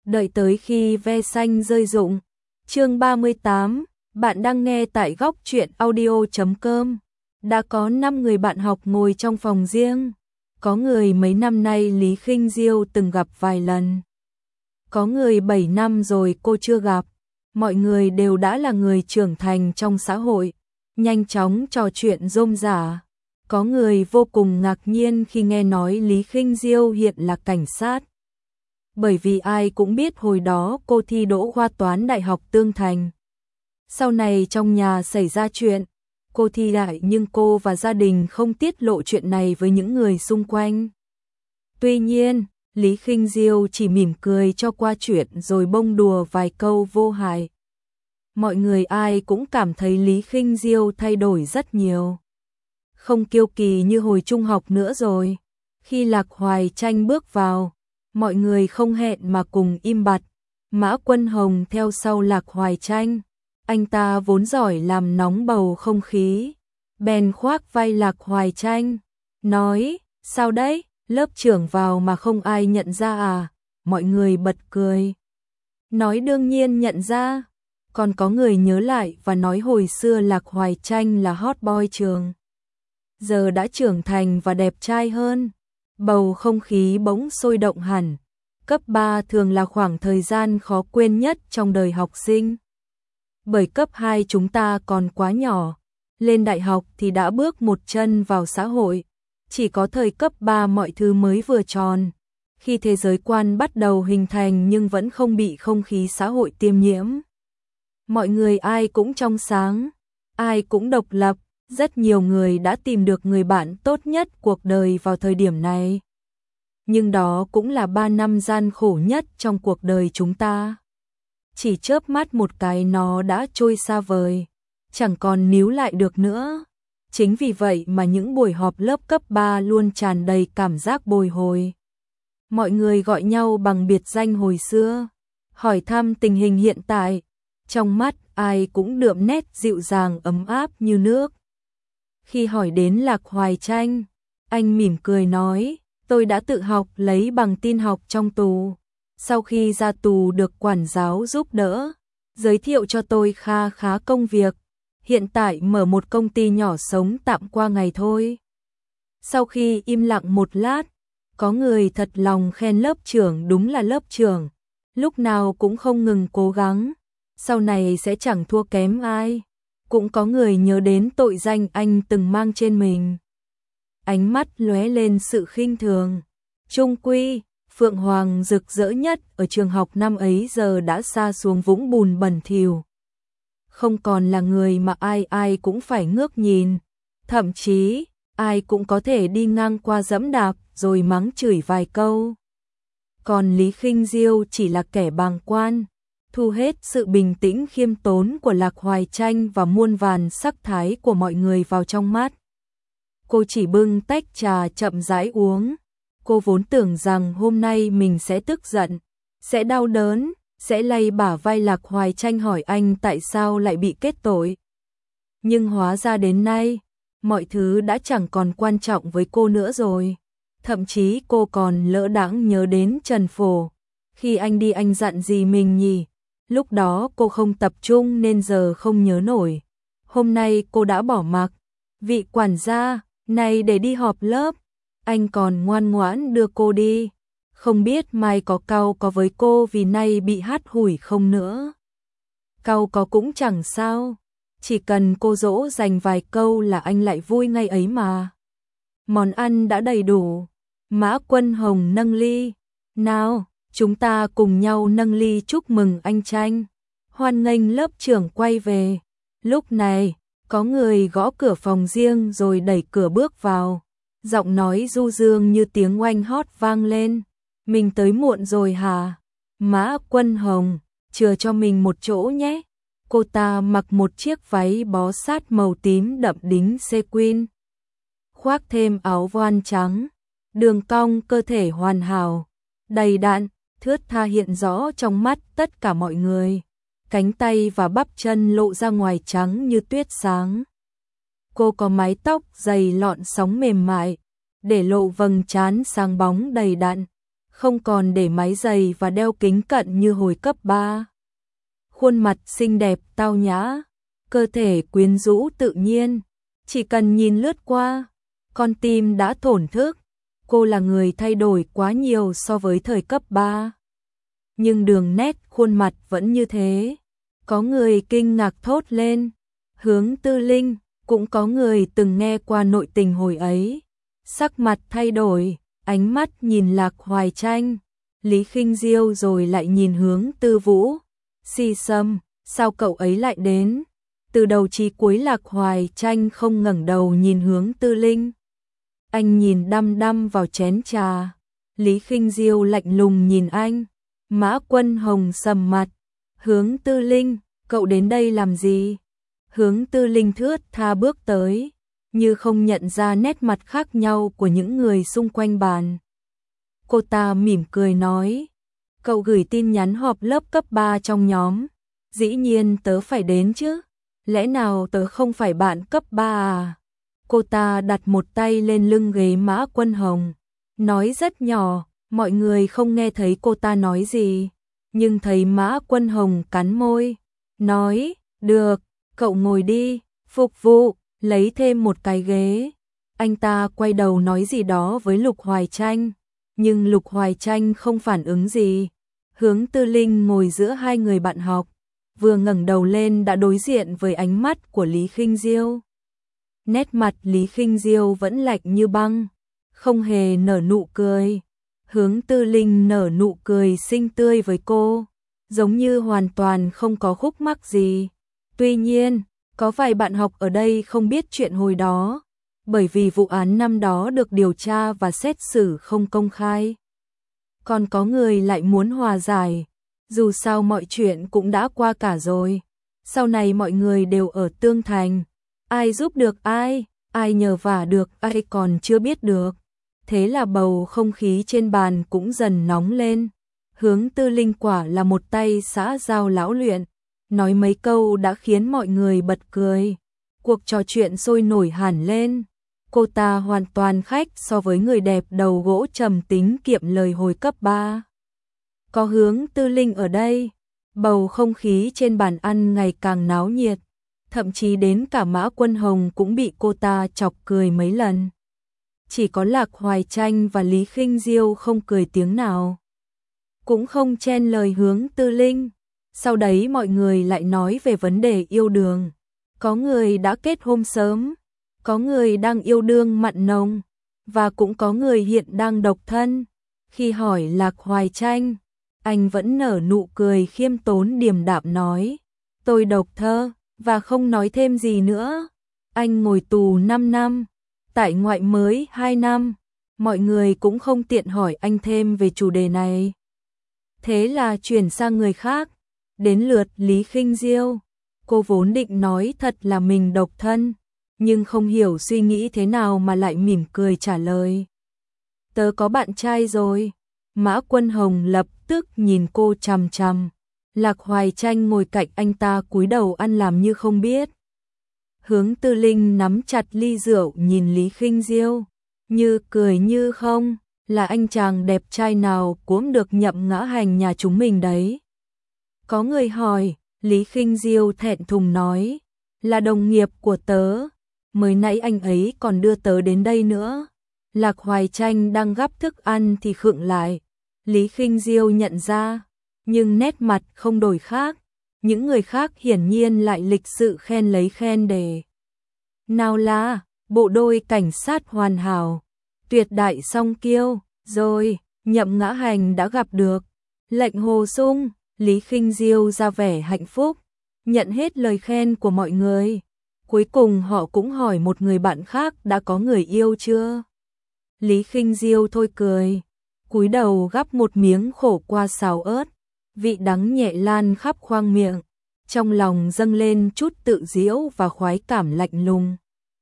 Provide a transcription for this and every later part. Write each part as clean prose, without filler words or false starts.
Đợi tới khi ve xanh rơi rụng. Chương 38, bạn đang nghe tại góc truyện audio.com. Đã có 5 người bạn học ngồi trong phòng riêng. Có người mấy năm nay Lý Khinh Diêu từng gặp vài lần. Có người 7 năm rồi cô chưa gặp. Mọi người đều đã là người trưởng thành trong xã hội, nhanh chóng trò chuyện rôm rả. Có người vô cùng ngạc nhiên khi nghe nói Lý Khinh Diêu hiện là cảnh sát. Bởi vì ai cũng biết hồi đó cô thi đỗ khoa toán Đại học Tương Thành. Sau này trong nhà xảy ra chuyện, cô thi lại nhưng cô và gia đình không tiết lộ chuyện này với những người xung quanh. Tuy nhiên, Lý Khinh Diêu chỉ mỉm cười cho qua chuyện rồi bông đùa vài câu vô hại. Mọi người ai cũng cảm thấy Lý Khinh Diêu thay đổi rất nhiều. Không kiêu kỳ như hồi trung học nữa rồi. Khi Lạc Hoài Tranh bước vào, mọi người không hẹn mà cùng im bặt. Mã Quân Hồng theo sau Lạc Hoài Tranh. Anh ta vốn giỏi làm nóng bầu không khí. Bèn khoác vai Lạc Hoài Tranh, nói, sao đấy, lớp trưởng vào mà không ai nhận ra à? Mọi người bật cười. Nói đương nhiên nhận ra. Còn có người nhớ lại và nói hồi xưa Lạc Hoài Tranh là hot boy trường. Giờ đã trưởng thành và đẹp trai hơn. Bầu không khí bỗng sôi động hẳn. Cấp 3 thường là khoảng thời gian khó quên nhất trong đời học sinh. Bởi cấp 2 chúng ta còn quá nhỏ. Lên đại học thì đã bước một chân vào xã hội. Chỉ có thời cấp 3 mọi thứ mới vừa tròn. Khi thế giới quan bắt đầu hình thành nhưng vẫn không bị không khí xã hội tiêm nhiễm. Mọi người ai cũng trong sáng, ai cũng độc lập. Rất nhiều người đã tìm được người bạn tốt nhất cuộc đời vào thời điểm này. Nhưng đó cũng là 3 năm gian khổ nhất trong cuộc đời chúng ta. Chỉ chớp mắt một cái nó đã trôi xa vời, chẳng còn níu lại được nữa. Chính vì vậy mà những buổi họp lớp cấp 3 luôn tràn đầy cảm giác bồi hồi. Mọi người gọi nhau bằng biệt danh hồi xưa, hỏi thăm tình hình hiện tại. Trong mắt ai cũng đượm nét dịu dàng ấm áp như nước. Khi hỏi đến Lạc Hoài Tranh, anh mỉm cười nói, tôi đã tự học lấy bằng tin học trong tù. Sau khi ra tù được quản giáo giúp đỡ, giới thiệu cho tôi kha khá công việc. Hiện tại mở một công ty nhỏ sống tạm qua ngày thôi. Sau khi im lặng một lát, có người thật lòng khen lớp trưởng đúng là lớp trưởng. Lúc nào cũng không ngừng cố gắng, sau này sẽ chẳng thua kém ai. Cũng có người nhớ đến tội danh anh từng mang trên mình. Ánh mắt lóe lên sự khinh thường. Trung quy, Phượng Hoàng rực rỡ nhất ở trường học năm ấy giờ đã sa xuống vũng bùn bẩn thỉu. Không còn là người mà ai ai cũng phải ngước nhìn. Thậm chí, ai cũng có thể đi ngang qua dẫm đạp rồi mắng chửi vài câu. Còn Lý Khinh Diêu chỉ là kẻ bàng quan, thu hết sự bình tĩnh khiêm tốn của Lạc Hoài Tranh và muôn vàn sắc thái của mọi người vào trong mắt. Cô chỉ bưng tách trà chậm rãi uống. Cô vốn tưởng rằng hôm nay mình sẽ tức giận, sẽ đau đớn, sẽ lay bả vai Lạc Hoài Tranh hỏi anh tại sao lại bị kết tội. Nhưng hóa ra đến nay, mọi thứ đã chẳng còn quan trọng với cô nữa rồi. Thậm chí cô còn lỡ đãng nhớ đến Trần Phổ. Khi anh đi anh dặn gì mình nhỉ? Lúc đó cô không tập trung nên giờ không nhớ nổi. Hôm nay cô đã bỏ mặc. Vị quản gia, này để đi họp lớp. Anh còn ngoan ngoãn đưa cô đi. Không biết mai có cau có với cô vì nay bị hắt hủi không nữa. Cau có cũng chẳng sao. Chỉ cần cô dỗ dành vài câu là anh lại vui ngay ấy mà. Món ăn đã đầy đủ. Mã Quân Hồng nâng ly. Nào, chúng ta cùng nhau nâng ly chúc mừng anh Tranh. Hoan nghênh lớp trưởng quay về. Lúc này, có người gõ cửa phòng riêng rồi đẩy cửa bước vào. Giọng nói du dương như tiếng oanh hót vang lên. Mình tới muộn rồi hả? Mã Quân Hồng, chừa cho mình một chỗ nhé. Cô ta mặc một chiếc váy bó sát màu tím đậm đính sequin. Khoác thêm áo voan trắng. Đường cong cơ thể hoàn hảo, đầy đặn, thướt tha hiện rõ trong mắt tất cả mọi người. Cánh tay và bắp chân lộ ra ngoài trắng như tuyết sáng. Cô có mái tóc dày lọn sóng mềm mại, để lộ vầng trán sáng bóng đầy đặn. không còn để máy giày và đeo kính cận như hồi cấp 3. Khuôn mặt xinh đẹp tao nhã, cơ thể quyến rũ tự nhiên, chỉ cần nhìn lướt qua, con tim đã thổn thức. Cô là người thay đổi quá nhiều so với thời cấp 3. Nhưng đường nét khuôn mặt vẫn như thế. Có người kinh ngạc thốt lên, Hướng Tư Linh, cũng có người từng nghe qua nội tình hồi ấy. Sắc mặt thay đổi, ánh mắt nhìn Lạc Hoài Tranh, Lý Khinh Diêu rồi lại nhìn Hướng Tư Vũ. Si Sâm, sao cậu ấy lại đến? Từ đầu chí cuối Lạc Hoài Tranh không ngẩng đầu nhìn Hướng Tư Linh. Anh nhìn đăm đăm vào chén trà. Lý Khinh Diêu lạnh lùng nhìn anh. Mã Quân Hồng sầm mặt. Hướng Tư Linh, cậu đến đây làm gì? Hướng Tư Linh thướt tha bước tới, như không nhận ra nét mặt khác nhau của những người xung quanh bàn. Cô ta mỉm cười nói, cậu gửi tin nhắn họp lớp cấp 3 trong nhóm, dĩ nhiên tớ phải đến chứ, lẽ nào tớ không phải bạn cấp 3 à? Cô ta đặt một tay lên lưng ghế Mã Quân Hồng, nói rất nhỏ, mọi người không nghe thấy cô ta nói gì, nhưng thấy Mã Quân Hồng cắn môi, nói, được, cậu ngồi đi, phục vụ, lấy thêm một cái ghế. Anh ta quay đầu nói gì đó với Lục Hoài Tranh, nhưng Lục Hoài Tranh không phản ứng gì. Hướng Tư Linh ngồi giữa hai người bạn học, vừa ngẩng đầu lên đã đối diện với ánh mắt của Lý Khinh Diêu. Nét mặt Lý Khinh Diêu vẫn lạnh như băng, không hề nở nụ cười. Hướng Tư Linh nở nụ cười xinh tươi với cô, giống như hoàn toàn không có khúc mắc gì. Tuy nhiên, có vài bạn học ở đây không biết chuyện hồi đó, bởi vì vụ án năm đó được điều tra và xét xử không công khai. Còn có người lại muốn hòa giải, dù sao mọi chuyện cũng đã qua cả rồi. Sau này mọi người đều ở Tương Thành, ai giúp được ai, ai nhờ vả được ai còn chưa biết được. Thế là bầu không khí trên bàn cũng dần nóng lên. Hướng Tư Linh quả là một tay xã giao lão luyện, nói mấy câu đã khiến mọi người bật cười. Cuộc trò chuyện sôi nổi hẳn lên. Cô ta hoàn toàn khác so với người đẹp đầu gỗ trầm tính kiệm lời hồi cấp 3. Có Hướng Tư Linh ở đây, bầu không khí trên bàn ăn ngày càng náo nhiệt, thậm chí đến cả Mã Quân Hồng cũng bị cô ta chọc cười mấy lần. Chỉ có Lạc Hoài Tranh và Lý Khinh Diêu không cười tiếng nào, cũng không chen lời Hướng Tư Linh. Sau đấy mọi người lại nói về vấn đề yêu đương. Có người đã kết hôn sớm, có người đang yêu đương mặn nồng, và cũng có người hiện đang độc thân. Khi hỏi Lạc Hoài Tranh, anh vẫn nở nụ cười khiêm tốn điềm đạm nói, tôi độc thân, và không nói thêm gì nữa. Anh ngồi tù 5 năm, tại ngoại mới 2 năm, mọi người cũng không tiện hỏi anh thêm về chủ đề này. Thế là chuyển sang người khác, đến lượt Lý Khinh Diêu. Cô vốn định nói thật là mình độc thân, nhưng không hiểu suy nghĩ thế nào mà lại mỉm cười trả lời. Tớ có bạn trai rồi. Mã Quân Hồng lập tức nhìn cô chằm chằm. Lạc Hoài Tranh ngồi cạnh anh ta cúi đầu ăn làm như không biết. Hướng Tư Linh nắm chặt ly rượu nhìn Lý Khinh Diêu, như cười như không, là anh chàng đẹp trai nào cũng được Nhậm Ngã Hành nhà chúng mình đấy. Có người hỏi, Lý Khinh Diêu thẹn thùng nói, là đồng nghiệp của tớ, mới nãy anh ấy còn đưa tớ đến đây nữa. Lạc Hoài Tranh đang gắp thức ăn thì khựng lại, Lý Khinh Diêu nhận ra, nhưng nét mặt không đổi khác. Những người khác hiển nhiên lại lịch sự khen lấy khen để. Nào là, bộ đôi cảnh sát hoàn hảo, tuyệt đại song kiêu, rồi, Nhậm Ngã Hành đã gặp được. Lệnh hồ sung, Lý Khinh Diêu ra vẻ hạnh phúc, nhận hết lời khen của mọi người. Cuối cùng họ cũng hỏi một người bạn khác đã có người yêu chưa. Lý Khinh Diêu thôi cười, cúi đầu gắp một miếng khổ qua xào ớt, vị đắng nhẹ lan khắp khoang miệng, trong lòng dâng lên chút tự giễu và khoái cảm lạnh lùng.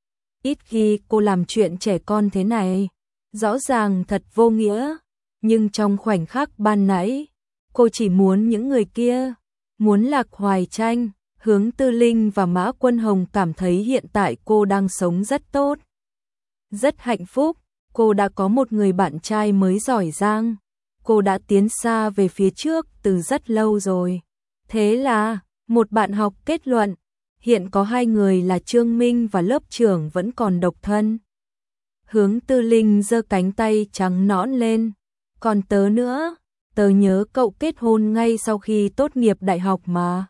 Ít khi cô làm chuyện trẻ con thế này, rõ ràng thật vô nghĩa, nhưng trong khoảnh khắc ban nãy, cô chỉ muốn những người kia, muốn Lạc Hoài Tranh, Hướng Tư Linh và Mã Quân Hồng cảm thấy hiện tại cô đang sống rất tốt, rất hạnh phúc. Cô đã có một người bạn trai mới giỏi giang, cô đã tiến xa về phía trước từ rất lâu rồi. Thế là, một bạn học kết luận, hiện có 2 người là Trương Minh và lớp trưởng vẫn còn độc thân. Hướng Tư Linh giơ cánh tay trắng nõn lên. Còn tớ nữa, tớ nhớ cậu kết hôn ngay sau khi tốt nghiệp đại học mà.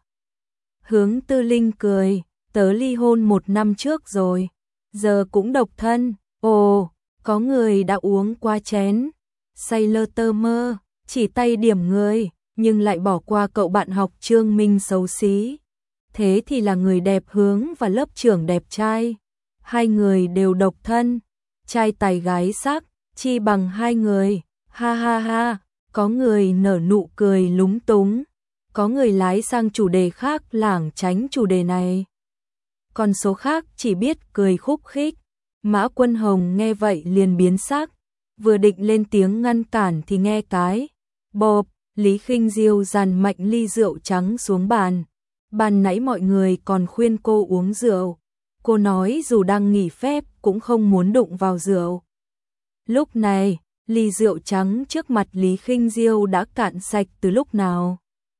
Hướng Tư Linh cười, tớ ly hôn 1 năm trước rồi, giờ cũng độc thân. Ồ, có người đã uống qua chén, say lơ tơ mơ, chỉ tay điểm người, nhưng lại bỏ qua cậu bạn học Trương Minh xấu xí. Thế thì là người đẹp Hướng và lớp trưởng đẹp trai. 2 người đều độc thân, trai tài gái sắc, chi bằng 2 người, ha ha ha. Có người nở nụ cười lúng túng, có người lái sang chủ đề khác lảng tránh chủ đề này. Còn số khác chỉ biết cười khúc khích. Mã Quân Hồng nghe vậy liền biến sắc, vừa định lên tiếng ngăn cản thì nghe cái bộp, Lý Khinh Diêu dàn mạnh ly rượu trắng xuống bàn. Ban nãy mọi người còn khuyên cô uống rượu, cô nói dù đang nghỉ phép cũng không muốn đụng vào rượu. Lúc này, ly rượu trắng trước mặt Lý Khinh Diêu đã cạn sạch từ lúc nào.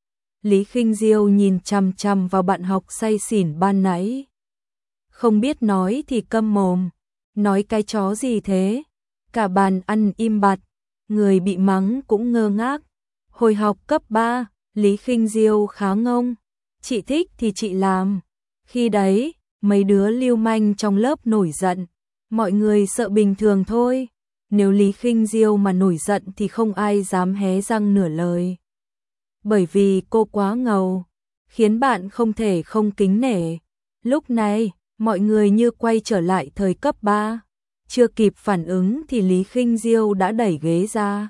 Lý Khinh Diêu nhìn chằm chằm vào bạn học say xỉn ban nãy. Không biết nói thì câm mồm, nói cái chó gì thế? Cả bàn ăn im bặt, người bị mắng cũng ngơ ngác. Hồi học cấp 3, Lý Khinh Diêu khá ngông, chị thích thì chị làm. Khi đấy, mấy đứa lưu manh trong lớp nổi giận, mọi người sợ bình thường thôi. Nếu Lý Khinh Diêu mà nổi giận thì không ai dám hé răng nửa lời. Bởi vì cô quá ngầu, khiến bạn không thể không kính nể. Lúc này, mọi người như quay trở lại thời cấp 3. Chưa kịp phản ứng thì Lý Khinh Diêu đã đẩy ghế ra.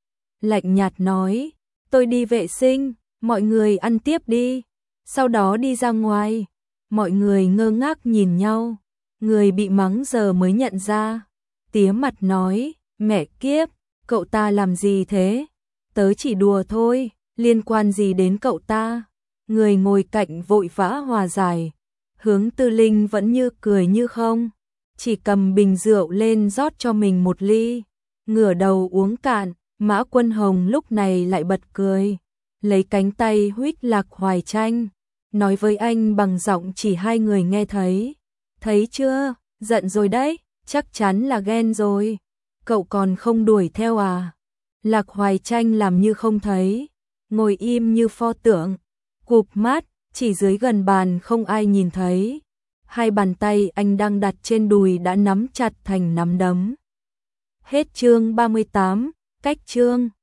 Lạnh nhạt nói, tôi đi vệ sinh, mọi người ăn tiếp đi. Sau đó đi ra ngoài, mọi người ngơ ngác nhìn nhau. Người bị mắng giờ mới nhận ra. Tía mặt nói, mẹ kiếp, cậu ta làm gì thế? Tớ chỉ đùa thôi, liên quan gì đến cậu ta? Người ngồi cạnh vội vã hòa giải. Hướng Tư Linh vẫn như cười như không, chỉ cầm bình rượu lên rót cho mình một ly, ngửa đầu uống cạn. Mã Quân Hồng lúc này lại bật cười, lấy cánh tay huých Lạc Hoài Tranh, nói với anh bằng giọng chỉ 2 người nghe thấy. Thấy chưa, giận rồi đấy, chắc chắn là ghen rồi. Cậu còn không đuổi theo à? Lạc Hoài Tranh làm như không thấy, ngồi im như pho tượng, cụp mắt, chỉ dưới gần bàn không ai nhìn thấy. 2 bàn tay anh đang đặt trên đùi đã nắm chặt thành nắm đấm. Hết chương 38, cách chương.